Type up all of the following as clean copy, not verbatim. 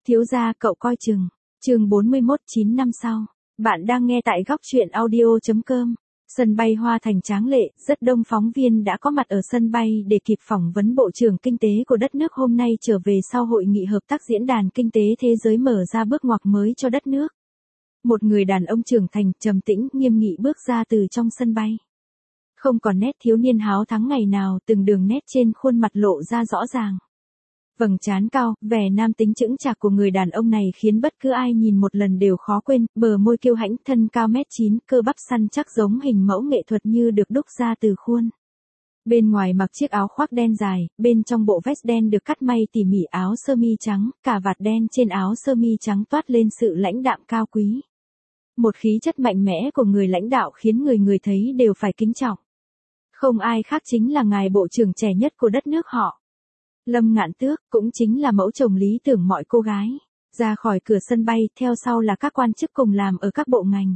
Thiếu gia cậu coi chừng. Chương 41 9 năm sau. Bạn đang nghe tại góc truyện audio.com. Sân bay Hoa Thành tráng lệ, rất đông phóng viên đã có mặt ở sân bay để kịp phỏng vấn Bộ trưởng Kinh tế của đất nước hôm nay trở về sau hội nghị hợp tác diễn đàn kinh tế thế giới mở ra bước ngoặt mới cho đất nước. Một người đàn ông trưởng thành, trầm tĩnh, nghiêm nghị bước ra từ trong sân bay. Không còn nét thiếu niên háo thắng ngày nào, từng đường nét trên khuôn mặt lộ ra rõ ràng. Vầng trán cao, vẻ nam tính chững chạc của người đàn ông này khiến bất cứ ai nhìn một lần đều khó quên, bờ môi kiêu hãnh, thân cao 1m9, cơ bắp săn chắc giống hình mẫu nghệ thuật như được đúc ra từ khuôn. Bên ngoài mặc chiếc áo khoác đen dài, bên trong bộ vest đen được cắt may tỉ mỉ, áo sơ mi trắng, cà vạt đen trên áo sơ mi trắng toát lên sự lãnh đạm cao quý. Một khí chất mạnh mẽ của người lãnh đạo khiến người thấy đều phải kính trọng. Không ai khác chính là ngài bộ trưởng trẻ nhất của đất nước họ. Lâm Ngạn Tước, cũng chính là mẫu chồng lý tưởng mọi cô gái. Ra khỏi cửa sân bay, theo sau là các quan chức cùng làm ở các bộ ngành.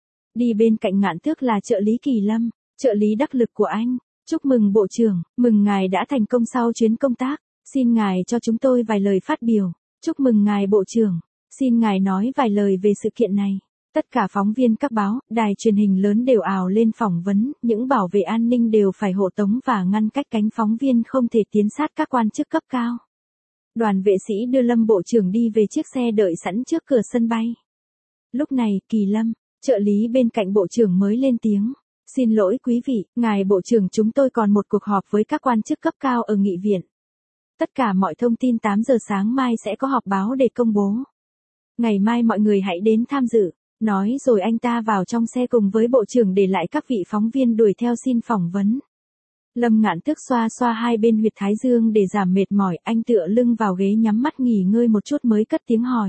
Đi bên cạnh Ngạn Tước là trợ lý Kỳ Lâm, trợ lý đắc lực của anh. Chúc mừng bộ trưởng, mừng ngài đã thành công sau chuyến công tác. Xin ngài cho chúng tôi vài lời phát biểu. Chúc mừng ngài bộ trưởng, xin ngài nói vài lời về sự kiện này. Tất cả phóng viên các báo, đài truyền hình lớn đều ào lên phỏng vấn, những bảo vệ an ninh đều phải hộ tống và ngăn cách cánh phóng viên không thể tiến sát các quan chức cấp cao. Đoàn vệ sĩ đưa Lâm bộ trưởng đi về chiếc xe đợi sẵn trước cửa sân bay. Lúc này, Kỳ Lâm, trợ lý bên cạnh bộ trưởng mới lên tiếng. Xin lỗi quý vị, ngài bộ trưởng, chúng tôi còn một cuộc họp với các quan chức cấp cao ở nghị viện. Tất cả mọi thông tin 8 giờ sáng mai sẽ có họp báo để công bố. Ngày mai mọi người hãy đến tham dự. Nói rồi anh ta vào trong xe cùng với bộ trưởng để lại các vị phóng viên đuổi theo xin phỏng vấn. Lâm Ngạn Tước xoa xoa hai bên huyệt thái dương để giảm mệt mỏi, anh tựa lưng vào ghế nhắm mắt nghỉ ngơi một chút mới cất tiếng hỏi.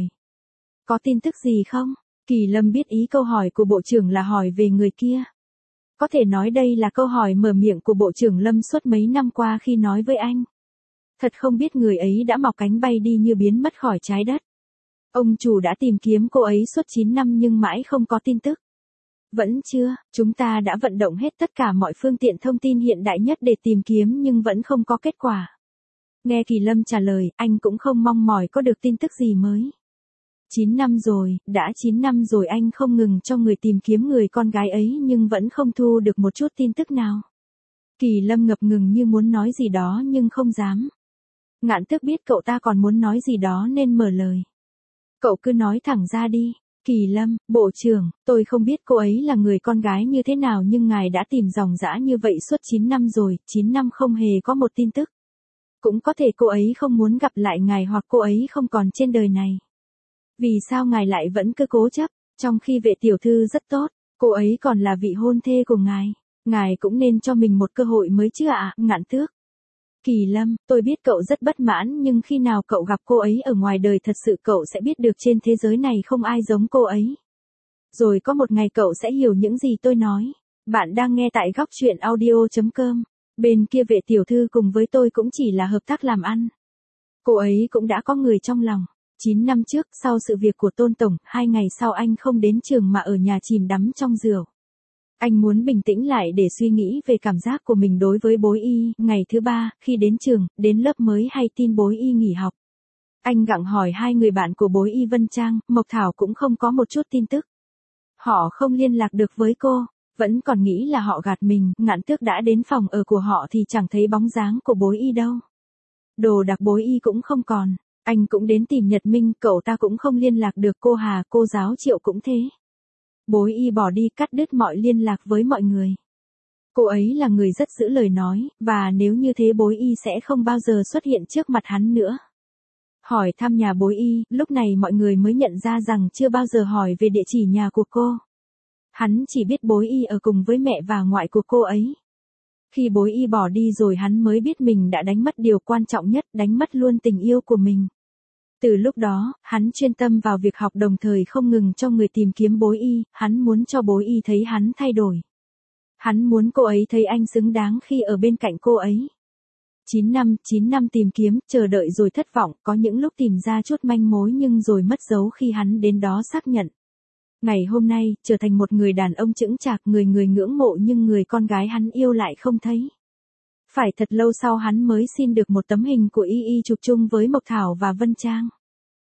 Có tin tức gì không? Kỳ Lâm biết ý câu hỏi của bộ trưởng là hỏi về người kia. Có thể nói đây là câu hỏi mở miệng của bộ trưởng Lâm suốt mấy năm qua khi nói với anh. Thật không biết người ấy đã mọc cánh bay đi như biến mất khỏi trái đất. Ông chủ đã tìm kiếm cô ấy suốt 9 năm nhưng mãi không có tin tức. Vẫn chưa, chúng ta đã vận động hết tất cả mọi phương tiện thông tin hiện đại nhất để tìm kiếm nhưng vẫn không có kết quả. Nghe Kỳ Lâm trả lời, anh cũng không mong mỏi có được tin tức gì mới. 9 năm rồi, đã 9 năm rồi anh không ngừng cho người tìm kiếm người con gái ấy nhưng vẫn không thu được một chút tin tức nào. Kỳ Lâm ngập ngừng như muốn nói gì đó nhưng không dám. Ngạn Tước biết cậu ta còn muốn nói gì đó nên mở lời. Cậu cứ nói thẳng ra đi. Kỳ Lâm, bộ trưởng, tôi không biết cô ấy là người con gái như thế nào nhưng ngài đã tìm ròng rã như vậy suốt 9 năm rồi, 9 năm không hề có một tin tức. Cũng có thể cô ấy không muốn gặp lại ngài hoặc cô ấy không còn trên đời này. Vì sao ngài lại vẫn cứ cố chấp, trong khi vệ tiểu thư rất tốt, cô ấy còn là vị hôn thê của ngài. Ngài cũng nên cho mình một cơ hội mới chứ ạ, Ngạn Tước. Kỳ Lâm, tôi biết cậu rất bất mãn nhưng khi nào cậu gặp cô ấy ở ngoài đời thật sự cậu sẽ biết được trên thế giới này không ai giống cô ấy. Rồi có một ngày cậu sẽ hiểu những gì tôi nói. Bạn đang nghe tại góc truyện audio.com. Bên kia vệ tiểu thư cùng với tôi cũng chỉ là hợp tác làm ăn. Cô ấy cũng đã có người trong lòng. 9 năm trước, sau sự việc của Tôn Tổng, 2 ngày sau anh không đến trường mà ở nhà chìm đắm trong rượu. Anh muốn bình tĩnh lại để suy nghĩ về cảm giác của mình đối với bối y. Ngày thứ 3, khi đến trường, đến lớp mới hay tin bối y nghỉ học. Anh gặng hỏi hai người bạn của bối y Vân Trang, Mộc Thảo cũng không có một chút tin tức. Họ không liên lạc được với cô, vẫn còn nghĩ là họ gạt mình. Ngạn Tước đã đến phòng ở của họ thì chẳng thấy bóng dáng của bối y đâu. Đồ đạc bối y cũng không còn. Anh cũng đến tìm Nhật Minh, cậu ta cũng không liên lạc được. Cô Hà, cô giáo Triệu cũng thế. Bối y bỏ đi, cắt đứt mọi liên lạc với mọi người. Cô ấy là người rất giữ lời nói, và nếu như thế bối y sẽ không bao giờ xuất hiện trước mặt hắn nữa. Hỏi thăm nhà bối y, lúc này mọi người mới nhận ra rằng chưa bao giờ hỏi về địa chỉ nhà của cô. Hắn chỉ biết bối y ở cùng với mẹ và ngoại của cô ấy. Khi bối y bỏ đi rồi hắn mới biết mình đã đánh mất điều quan trọng nhất, đánh mất luôn tình yêu của mình. Từ lúc đó, hắn chuyên tâm vào việc học đồng thời không ngừng cho người tìm kiếm bối y, hắn muốn cho bối y thấy hắn thay đổi. Hắn muốn cô ấy thấy anh xứng đáng khi ở bên cạnh cô ấy. 9 năm tìm kiếm, chờ đợi rồi thất vọng, có những lúc tìm ra chút manh mối nhưng rồi mất dấu khi hắn đến đó xác nhận. Ngày hôm nay, trở thành một người đàn ông chững chạc, người ngưỡng mộ nhưng người con gái hắn yêu lại không thấy. Phải thật lâu sau hắn mới xin được một tấm hình của Y chụp chung với Mộc Thảo và Vân Trang.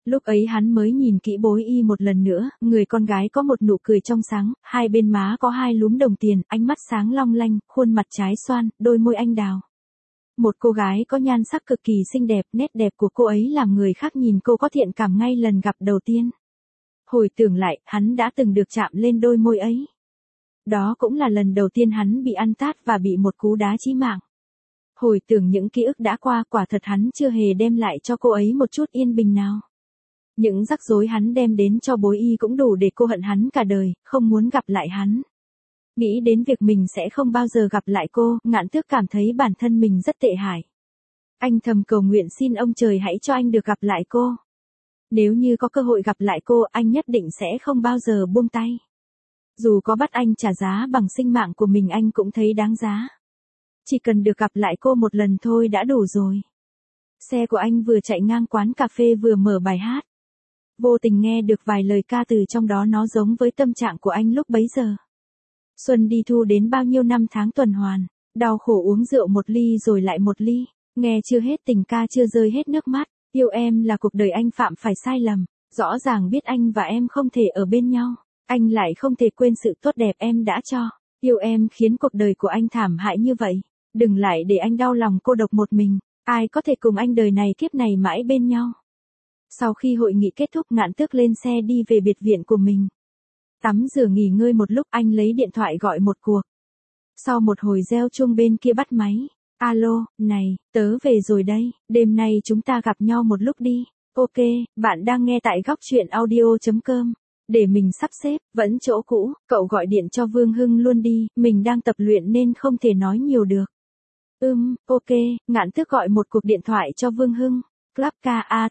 Lúc ấy hắn mới nhìn kỹ Bối Y một lần nữa, người con gái có một nụ cười trong sáng, hai bên má có hai lúm đồng tiền, ánh mắt sáng long lanh, khuôn mặt trái xoan, đôi môi anh đào. Một cô gái có nhan sắc cực kỳ xinh đẹp, nét đẹp của cô ấy làm người khác nhìn cô có thiện cảm ngay lần gặp đầu tiên. Hồi tưởng lại, hắn đã từng được chạm lên đôi môi ấy. Đó cũng là lần đầu tiên hắn bị ăn tát và bị một cú đá chí mạng. Hồi tưởng những ký ức đã qua, quả thật hắn chưa hề đem lại cho cô ấy một chút yên bình nào. Những rắc rối hắn đem đến cho Bối Y cũng đủ để cô hận hắn cả đời, không muốn gặp lại hắn. Nghĩ đến việc mình sẽ không bao giờ gặp lại cô, Ngạn Tước cảm thấy bản thân mình rất tệ hại. Anh thầm cầu nguyện xin ông trời hãy cho anh được gặp lại cô. Nếu như có cơ hội gặp lại cô, anh nhất định sẽ không bao giờ buông tay. Dù có bắt anh trả giá bằng sinh mạng của mình anh cũng thấy đáng giá. Chỉ cần được gặp lại cô một lần thôi đã đủ rồi. Xe của anh vừa chạy ngang quán cà phê vừa mở bài hát. Vô tình nghe được vài lời ca từ trong đó, nó giống với tâm trạng của anh lúc bấy giờ. Xuân đi thu đến bao nhiêu năm tháng tuần hoàn, đau khổ uống rượu một ly rồi lại một ly, nghe chưa hết tình ca chưa rơi hết nước mắt, yêu em là cuộc đời anh phạm phải sai lầm, rõ ràng biết anh và em không thể ở bên nhau, anh lại không thể quên sự tốt đẹp em đã cho, yêu em khiến cuộc đời của anh thảm hại như vậy, đừng lại để anh đau lòng cô độc một mình, ai có thể cùng anh đời này kiếp này mãi bên nhau. Sau khi hội nghị kết thúc, Ngạn Tước lên xe đi về biệt viện của mình. Tắm rửa nghỉ ngơi một lúc, anh lấy điện thoại gọi một cuộc. Sau một hồi reo chuông bên kia bắt máy. Alo, này, tớ về rồi đây, đêm nay chúng ta gặp nhau một lúc đi. Ok, bạn đang nghe tại góc truyện audio.com. Để mình sắp xếp, vẫn chỗ cũ, cậu gọi điện cho Vương Hưng luôn đi, mình đang tập luyện nên không thể nói nhiều được. Ok, Ngạn Tước gọi một cuộc điện thoại cho Vương Hưng. Club KAT,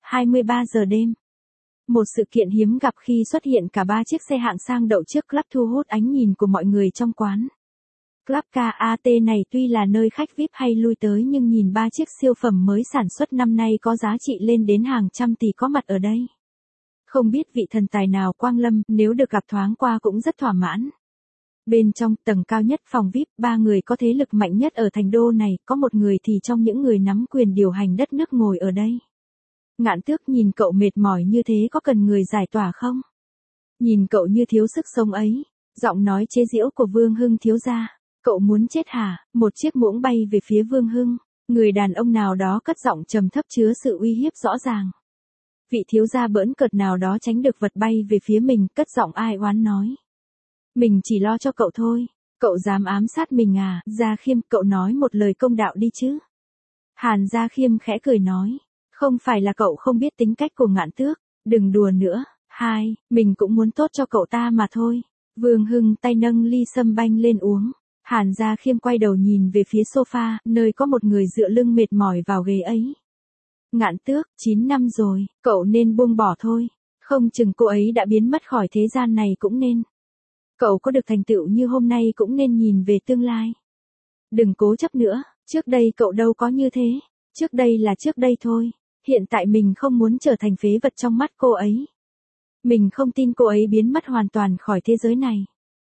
23 giờ đêm. Một sự kiện hiếm gặp khi xuất hiện cả ba chiếc xe hạng sang đậu trước club thu hút ánh nhìn của mọi người trong quán. Club KAT này tuy là nơi khách VIP hay lui tới nhưng nhìn ba chiếc siêu phẩm mới sản xuất năm nay có giá trị lên đến hàng trăm tỷ có mặt ở đây. Không biết vị thần tài nào quang lâm, nếu được gặp thoáng qua cũng rất thỏa mãn. Bên trong tầng cao nhất phòng VIP, ba người có thế lực mạnh nhất ở thành đô này, có một người thì trong những người nắm quyền điều hành đất nước ngồi ở đây. Ngạn Tước nhìn cậu mệt mỏi như thế có cần người giải tỏa không? Nhìn cậu như thiếu sức sống ấy, giọng nói chế giễu của Vương Hưng thiếu gia, cậu muốn chết hả? Một chiếc muỗng bay về phía Vương Hưng, người đàn ông nào đó cất giọng trầm thấp chứa sự uy hiếp rõ ràng. Vị thiếu gia bỡn cợt nào đó tránh được vật bay về phía mình, cất giọng ai oán nói. Mình chỉ lo cho cậu thôi, cậu dám ám sát mình à? Gia Khiêm, cậu nói một lời công đạo đi chứ. Hàn Gia Khiêm khẽ cười nói. Không phải là cậu không biết tính cách của Ngạn Tước, đừng đùa nữa, mình cũng muốn tốt cho cậu ta mà thôi. Vương Hưng tay nâng ly sâm banh lên uống, Hàn Gia Khiêm quay đầu nhìn về phía sofa, nơi có một người dựa lưng mệt mỏi vào ghế ấy. Ngạn Tước, 9 năm rồi, cậu nên buông bỏ thôi, không chừng cô ấy đã biến mất khỏi thế gian này cũng nên. Cậu có được thành tựu như hôm nay cũng nên nhìn về tương lai. Đừng cố chấp nữa, trước đây cậu đâu có như thế, trước đây là trước đây thôi. Hiện tại mình không muốn trở thành phế vật trong mắt cô ấy. Mình không tin cô ấy biến mất hoàn toàn khỏi thế giới này.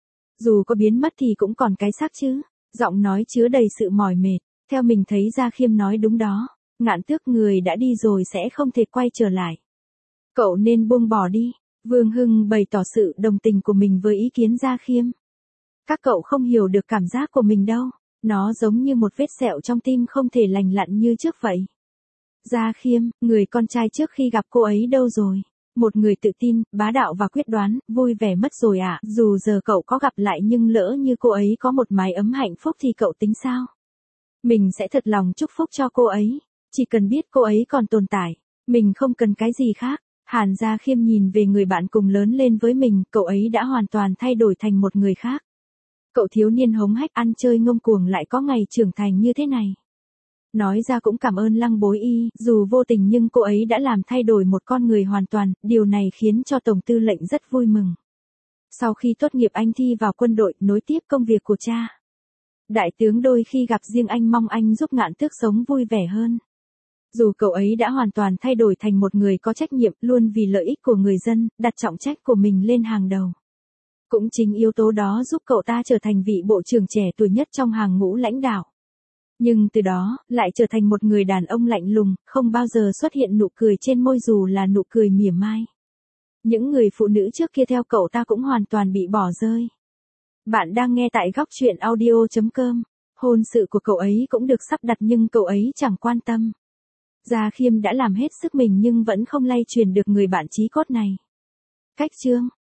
Dù có biến mất thì cũng còn cái xác chứ. Giọng nói chứa đầy sự mỏi mệt. Theo mình thấy Gia Khiêm nói đúng đó. Ngạn Tước, người đã đi rồi sẽ không thể quay trở lại. Cậu nên buông bỏ đi. Vương Hưng bày tỏ sự đồng tình của mình với ý kiến Gia Khiêm. Các cậu không hiểu được cảm giác của mình đâu. Nó giống như một vết sẹo trong tim không thể lành lặn như trước vậy. Gia Khiêm, người con trai trước khi gặp cô ấy đâu rồi? Một người tự tin, bá đạo và quyết đoán, vui vẻ mất rồi à? Dù giờ cậu có gặp lại nhưng lỡ như cô ấy có một mái ấm hạnh phúc thì cậu tính sao? Mình sẽ thật lòng chúc phúc cho cô ấy. Chỉ cần biết cô ấy còn tồn tại. Mình không cần cái gì khác. Hàn Gia Khiêm nhìn về người bạn cùng lớn lên với mình, cậu ấy đã hoàn toàn thay đổi thành một người khác. Cậu thiếu niên hống hách ăn chơi ngông cuồng lại có ngày trưởng thành như thế này. Nói ra cũng cảm ơn Lăng Bối Y, dù vô tình nhưng cô ấy đã làm thay đổi một con người hoàn toàn, điều này khiến cho Tổng tư lệnh rất vui mừng. Sau khi tốt nghiệp anh thi vào quân đội, nối tiếp công việc của cha. Đại tướng đôi khi gặp riêng anh mong anh giúp Ngạn Tước sống vui vẻ hơn. Dù cậu ấy đã hoàn toàn thay đổi thành một người có trách nhiệm, luôn vì lợi ích của người dân, đặt trọng trách của mình lên hàng đầu. Cũng chính yếu tố đó giúp cậu ta trở thành vị bộ trưởng trẻ tuổi nhất trong hàng ngũ lãnh đạo. Nhưng từ đó, lại trở thành một người đàn ông lạnh lùng, không bao giờ xuất hiện nụ cười trên môi dù là nụ cười mỉa mai. Những người phụ nữ trước kia theo cậu ta cũng hoàn toàn bị bỏ rơi. Bạn đang nghe tại góc chuyện audio.com. Hôn sự của cậu ấy cũng được sắp đặt nhưng cậu ấy chẳng quan tâm. Gia Khiêm đã làm hết sức mình nhưng vẫn không lay truyền được người bạn chí cốt này. Cách chương